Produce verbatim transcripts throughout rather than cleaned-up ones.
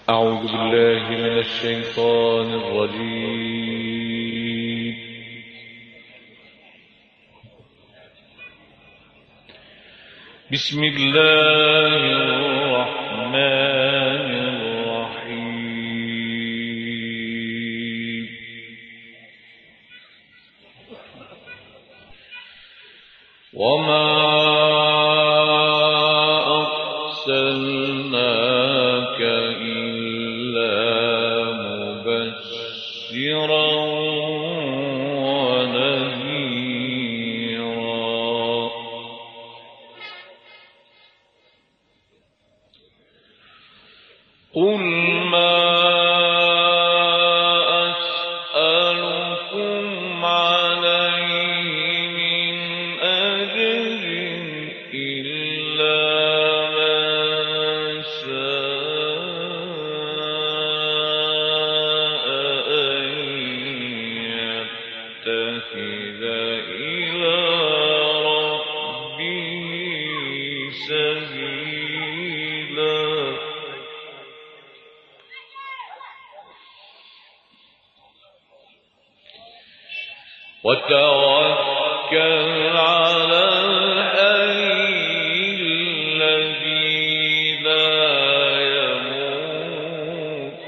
أعوذ بالله من الشيطان الرجيم. بسم الله الرحمن الرحيم. وما أرسلناك إلا مبشرا ونذيرا. قل ما أسألكم عليه من أجر إلا من شاء أن يتخذ إلى ربه سبيلا. وتوكل على الحي الذي لا يموت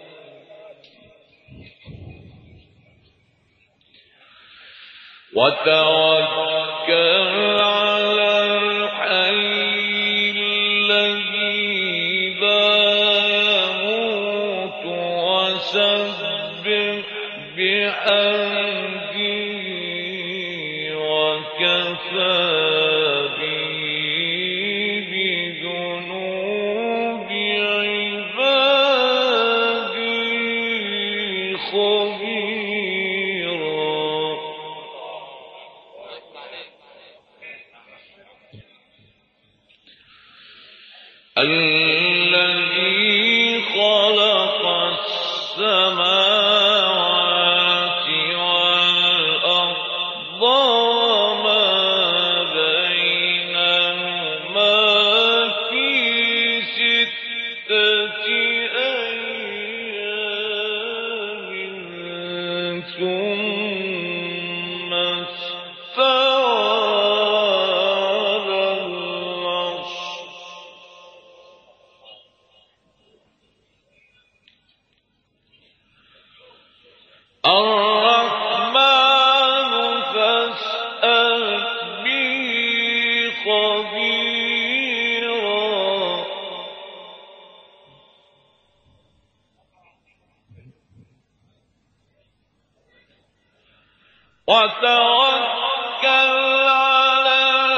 وتوكل على الحي الذي لا يموت وسبح بحمده وكفى به بذنوب عباده خبيرا. الذي خلق السماوات والأرض وما بينهما في ستة أيام ثم استوى على العرش. الرحمن فاسأل به خبيرا. وتوكل على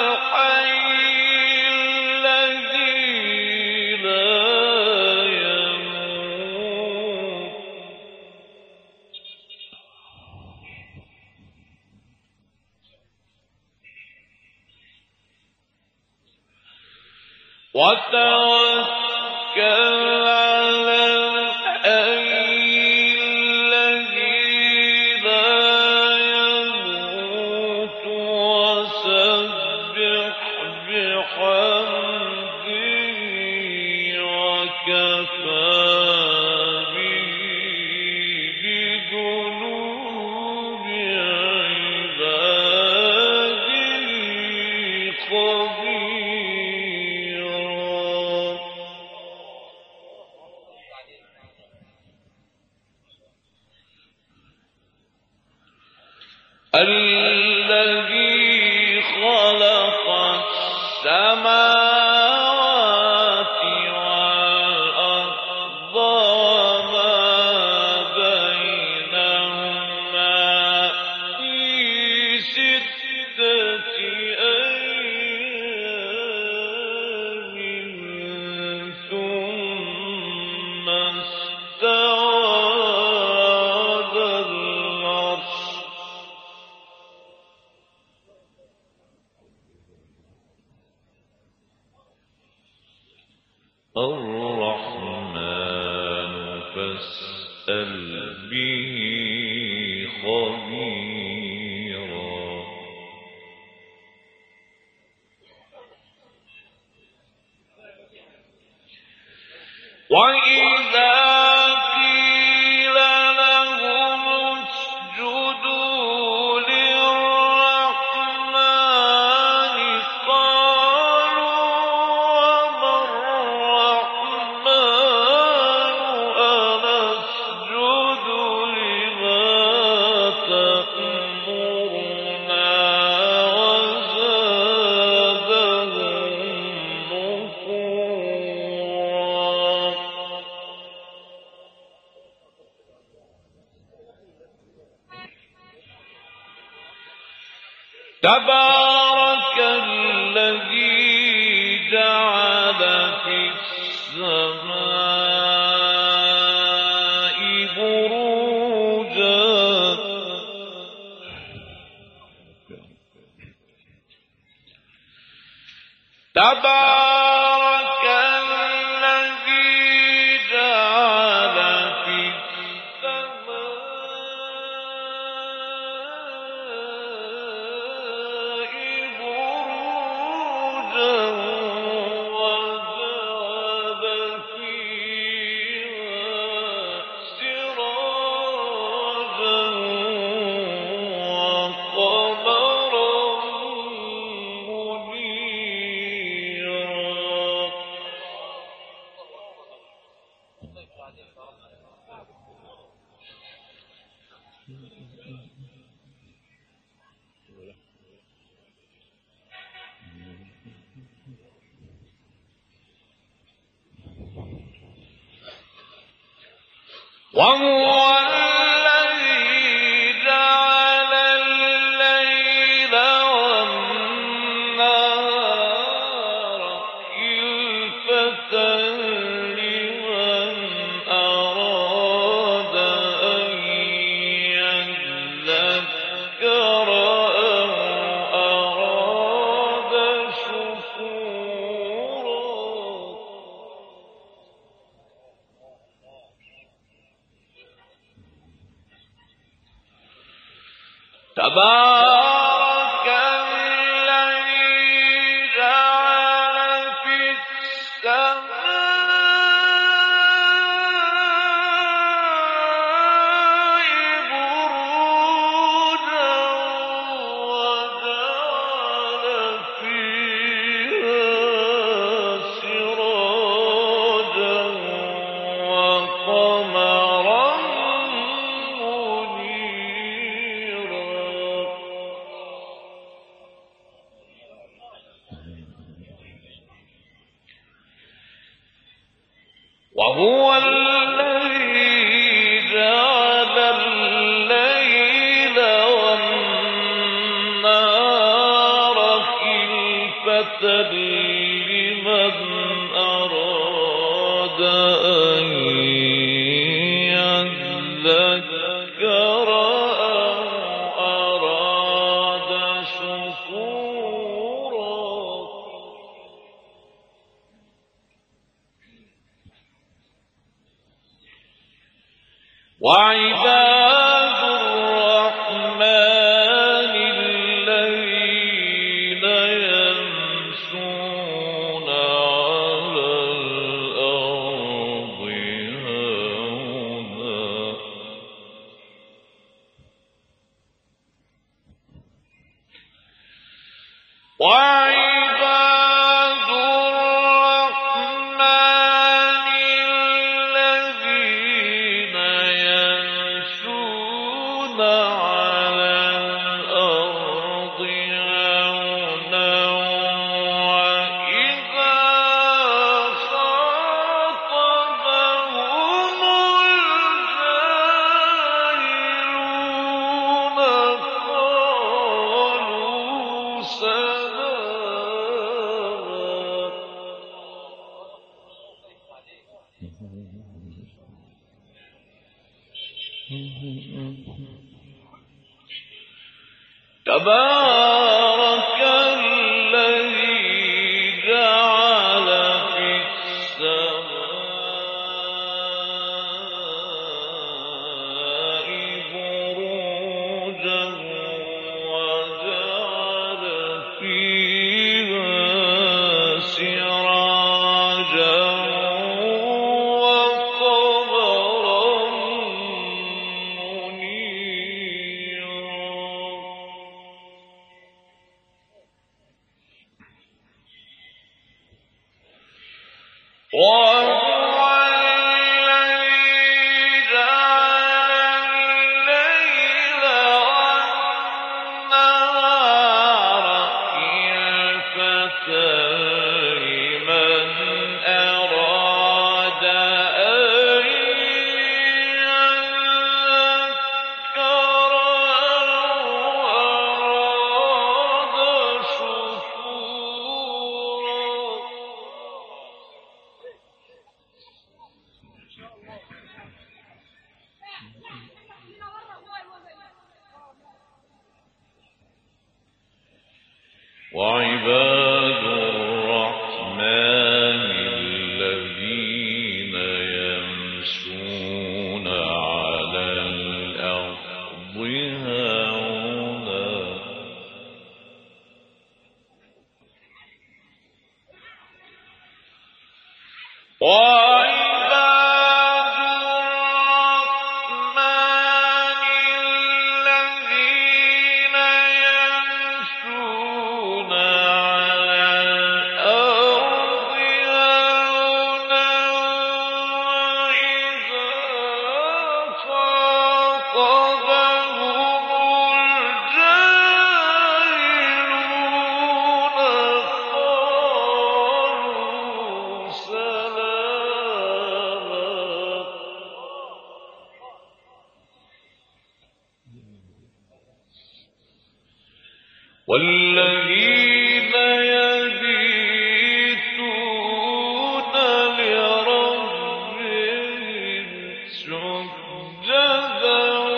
الحي الذي لا يموت وتوكل على الحي الذي لا يموت وسبح بحمده وكفى به بذنوب عباده خبيرا. الذي خلق السماوات والأرض وما بينهما في ستة أيام ثم استوى على العرش. الرحمن فاسأل به خبيرا. وإذا قيل لهم اسجدوا للرحمن قالوا وما الرحمن أنسجد لما تأمرنا وزادهم نفورا. تبارك الذي جعل في السماء بروجا تبارك الذي جعل في وهو الذي جعل الليل والنهار خلفة لمن أراد أن يذكر أو أراد شكورا. تبارك الذي جعل في السماء بروجا وجعل فيها سراجا وقمرا وهو الذي جعل الليل والنهار خلفة لمن أراد أن يذكر أو أراد شكورا. وعباد الرحمن الذين يمشون على الأرض هونا وعباد الرحمن الذين يمشون على الأرض هونا وإذا خاطبهم الجاهلون قالوا سلاما. تبارك الذي جعل في السماء بروجا وجعل فيها سراجا وعباد الرحمن الذين يمشون على الأرض هونا وعباد الرحمن الذين يمشون على الأرض هونا وإذا خاطبهم الجاهلون قالوا سلاما. والذين يبيتون لربهم سجدا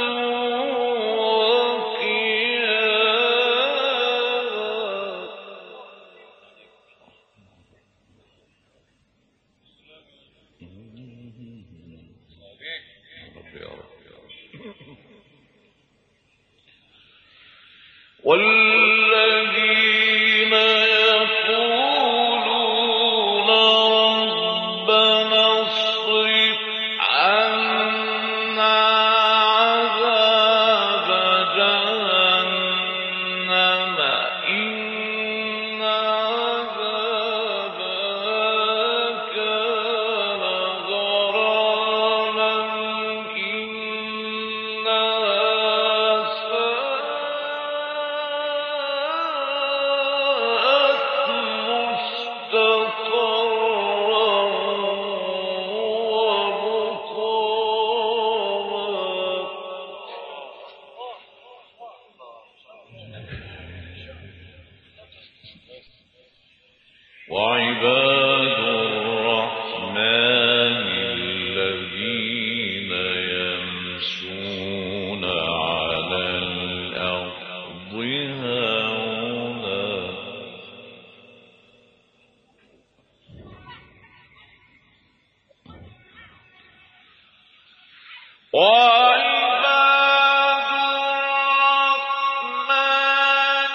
وقياما والذين يقولون ربنا اصرف عنا عذاب جهنم إن عذابها كان غراما إنها ساءت مستقرا ومقاما. وعباد الرحمن الذين يمشون على الأرض هونا وعباد الرحمن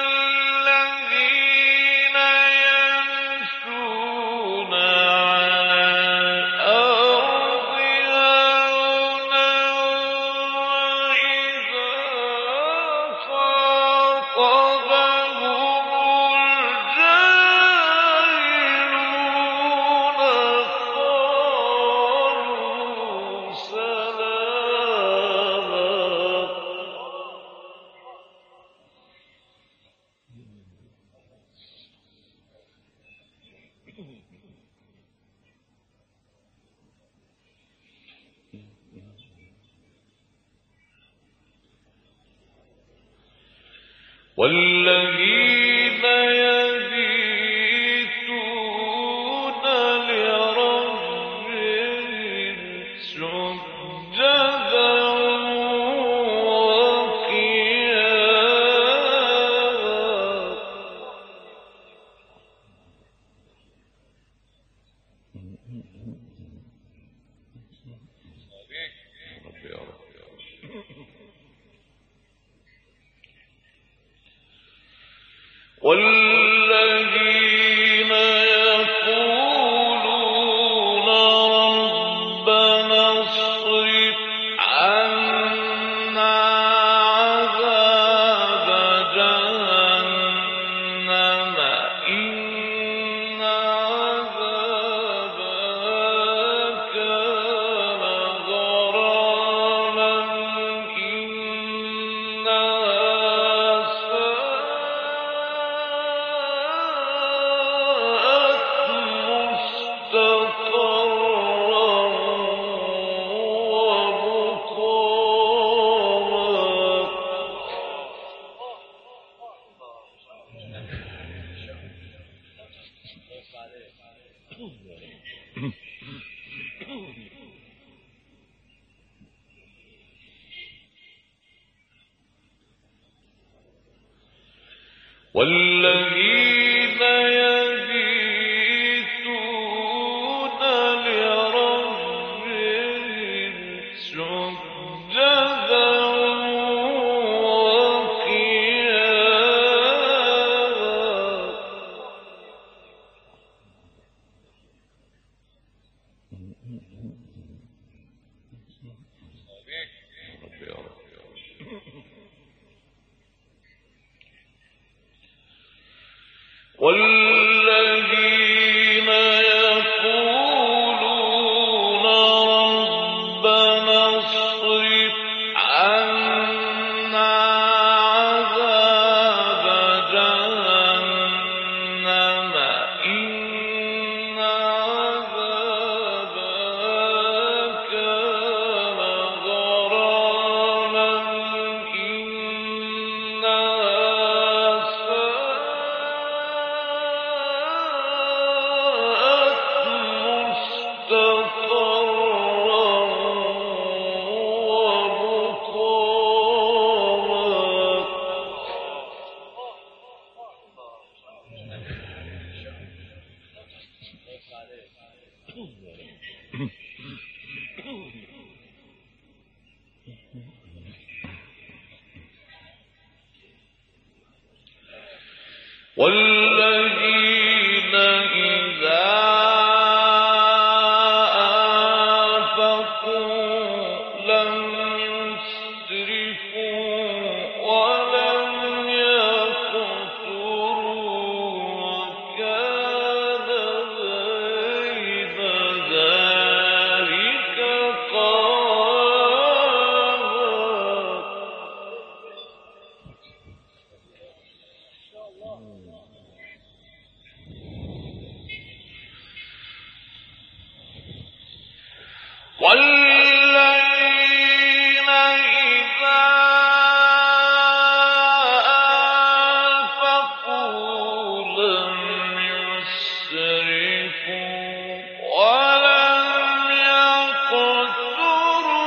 الذين يمشون على الأرض هونا وإذا خاطبهم الجاهلون قالوا سلاما. والذين يبيتون لربهم سجدا وقياما. والذين يقولون ربنا اصرف عنا عذاب جهنم إن عذابها كان غراما إنها ساءت والذين يبيتون لربهم سجدا والذين يقولون ربنا اصرف عنا عذاب جهنم إن عذابها كان غراما والذين إذا أنفقوا لم يسرفوا ولم يقتروا وكان بين ذلك قواما. والذين إذا أنفقوا لم يسرفوا ولم يقتروا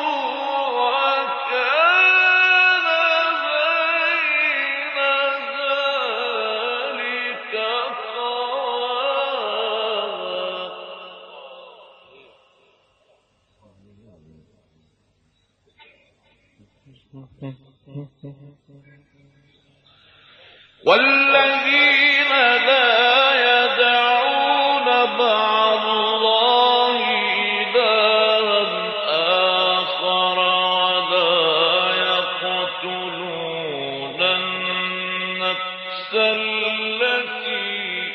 وكان بين ذلك قواما. والذين لا يدعون مع الله إلها آخر ولا يقتلون النفس التي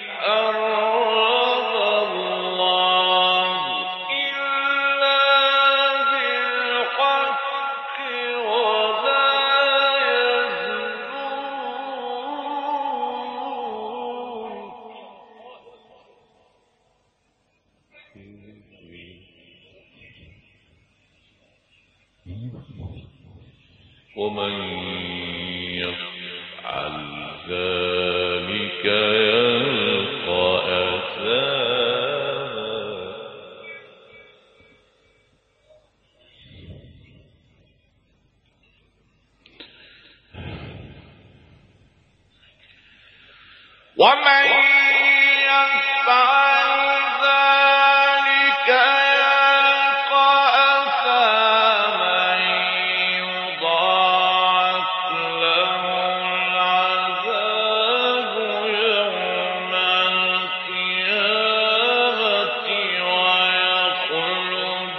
حرم الله إلا بالحق ولا ومن يفعل ذلك يلقى أثاما. ومن يفعل ذلك يلقى أثاما يضاعف له العذاب يوم القيامة ويخلد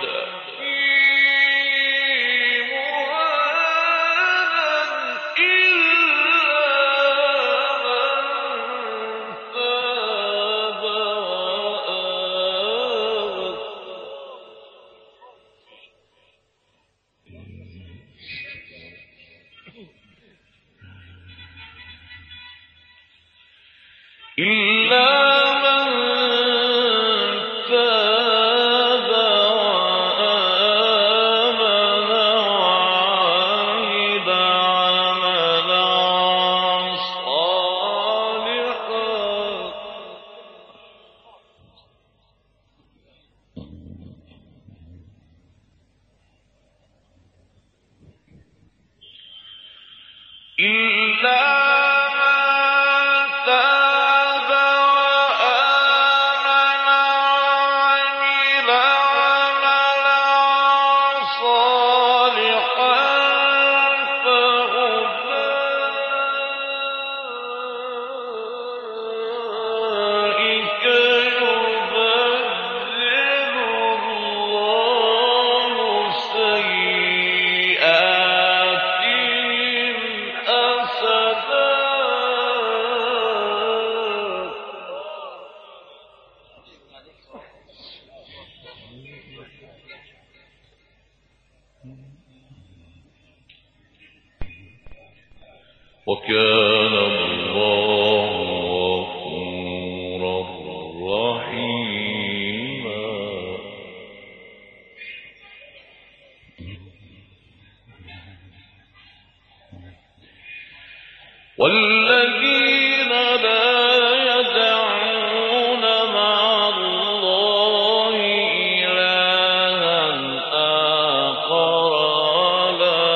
فيه مهانا إلا من تاب وآمن وعمل عملا صالحا. إلا وكان الله غفورا رحيما. والذين لا يدعون مع الله إلها آخر ولا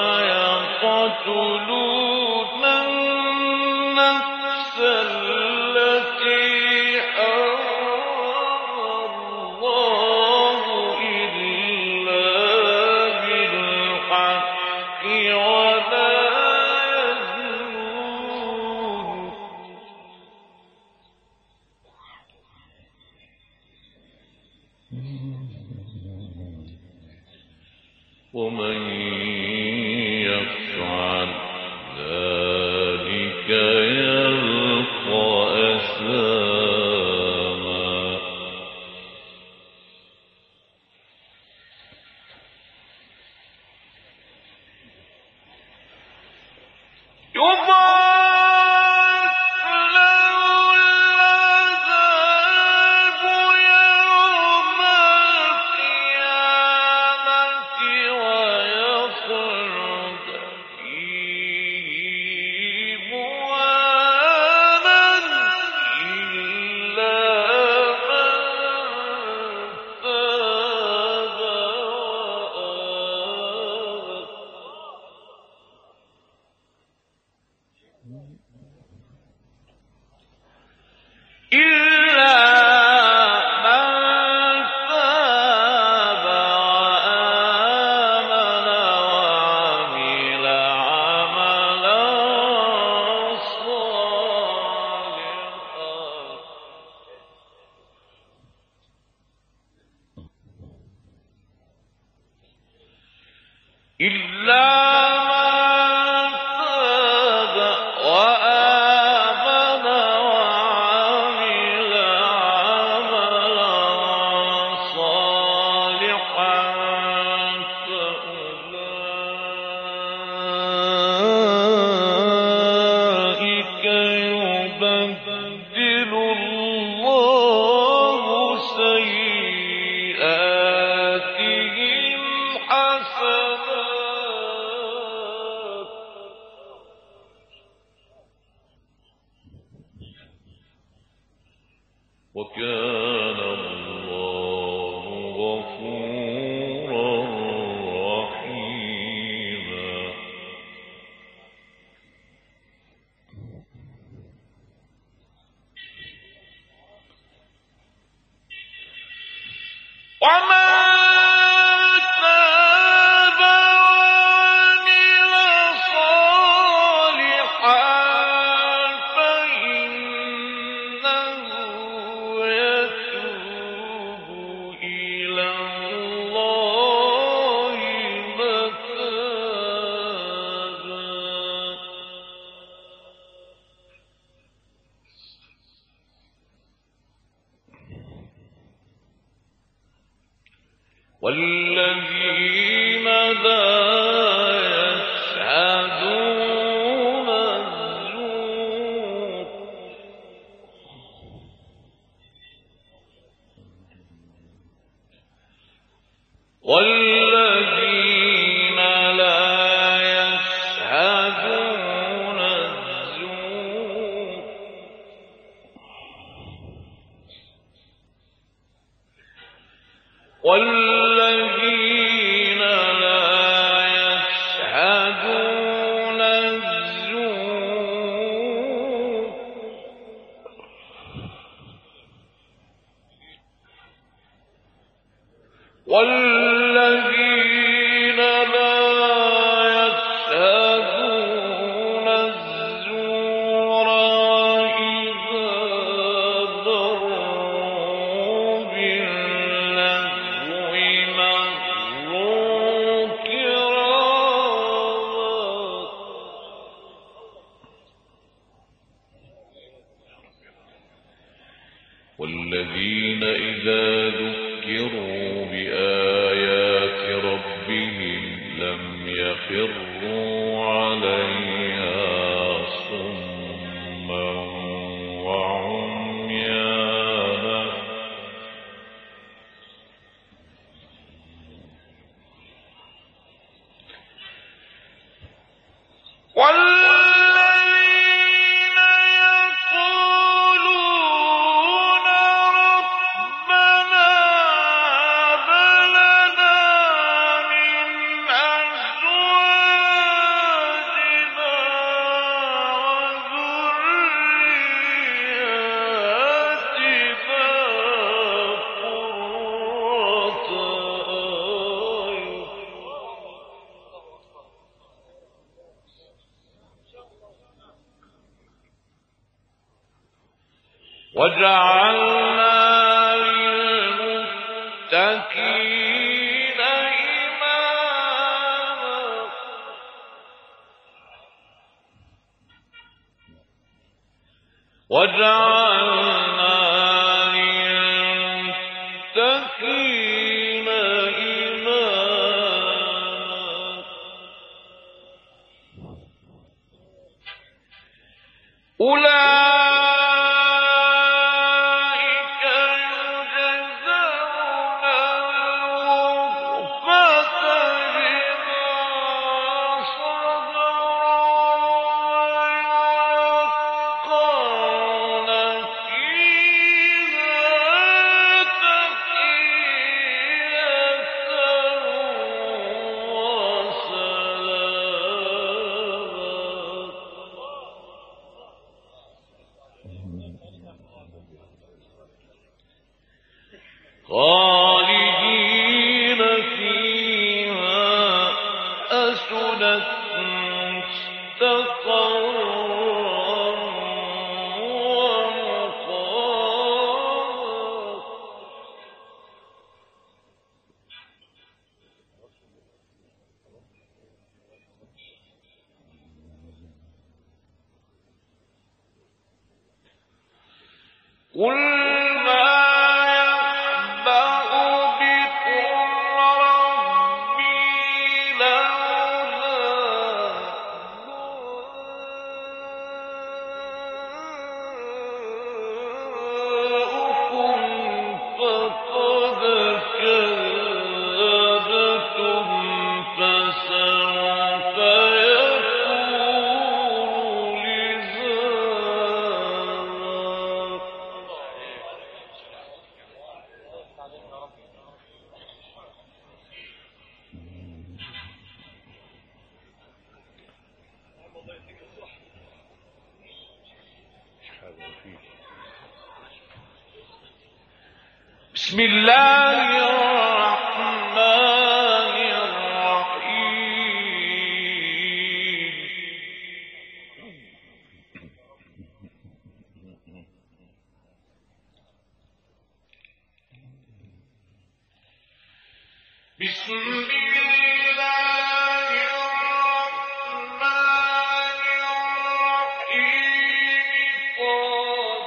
يقتلون النفس التي حرم الله إلا بالحق ولا ومن يفعل ذلك يلقى أثاما. إلا من تاب وآمن وعمل عملا صالحا فأولئك يبدل الله سيئاتهم حسنات وكان الله غفورا رحيما. وما والذين لا يشهدون الزور والذين لا يشهدون الزور والذين لا يشهدون الزور والذين لا يشهدون الزور إذا مروا باللغو مروا كراما. والذين إذا ذكروا بآيات ربهم لم يخروا عليها وجعلنا للمتقين إماما وجعلنا للمتقين إماما أولئك خالدين فيها حسنت مستقرا ومقاما قل بسم الله الرحمن الرحيم بسم الله الرحمن الرحيم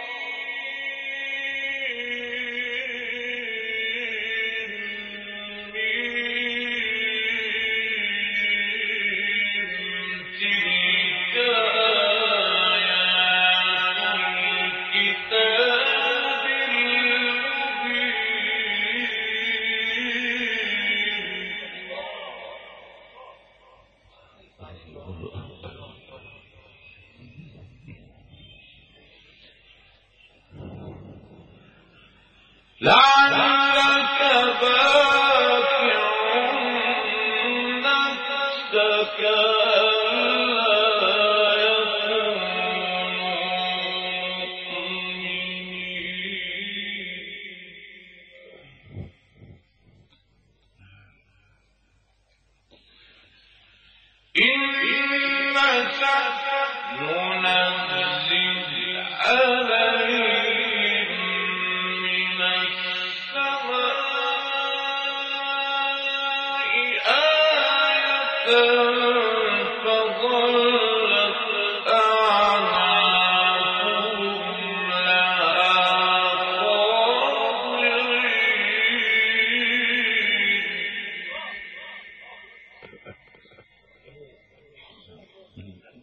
لعلك باخع نفسك ألا يكونوا مؤمنين إن نشأ ننزل عليهم من السماء آية فظلت أعناقهم لها خاضعين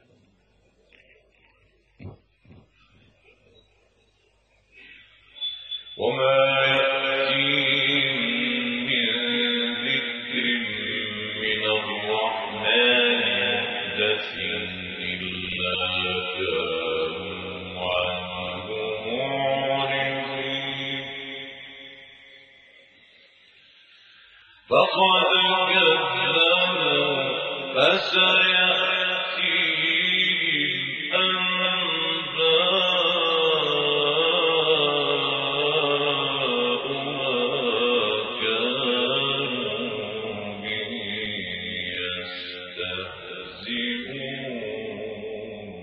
وما يأتيهم من ذكر من الرحمن محدث فقد كذبوا فسيأتيهم أنباء ما كانوا به يستهزئون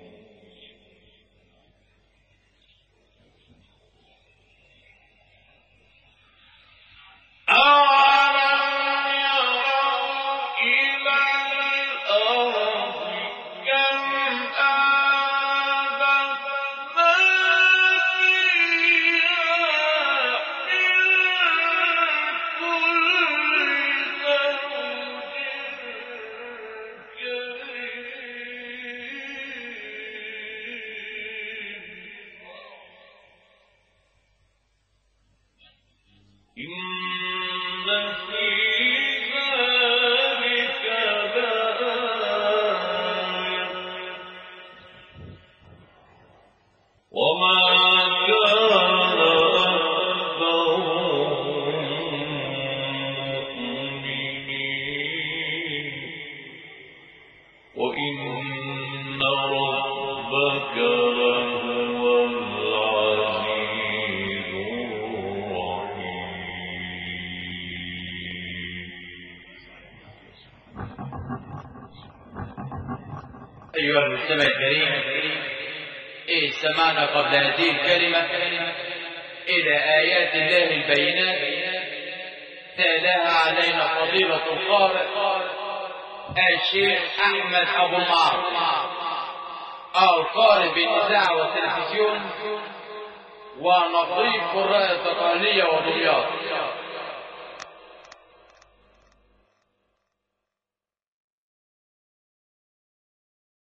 أيها المستمع الكريم، إيه سمعنا قبل هذه الكلمة إلى آيات الله البينات تلاها علينا فضيلة القارئ الشيخ أحمد أبو معاذ القارئ بالإذاعة والتلفزيون ونقيب قراء التقالية ودمياط.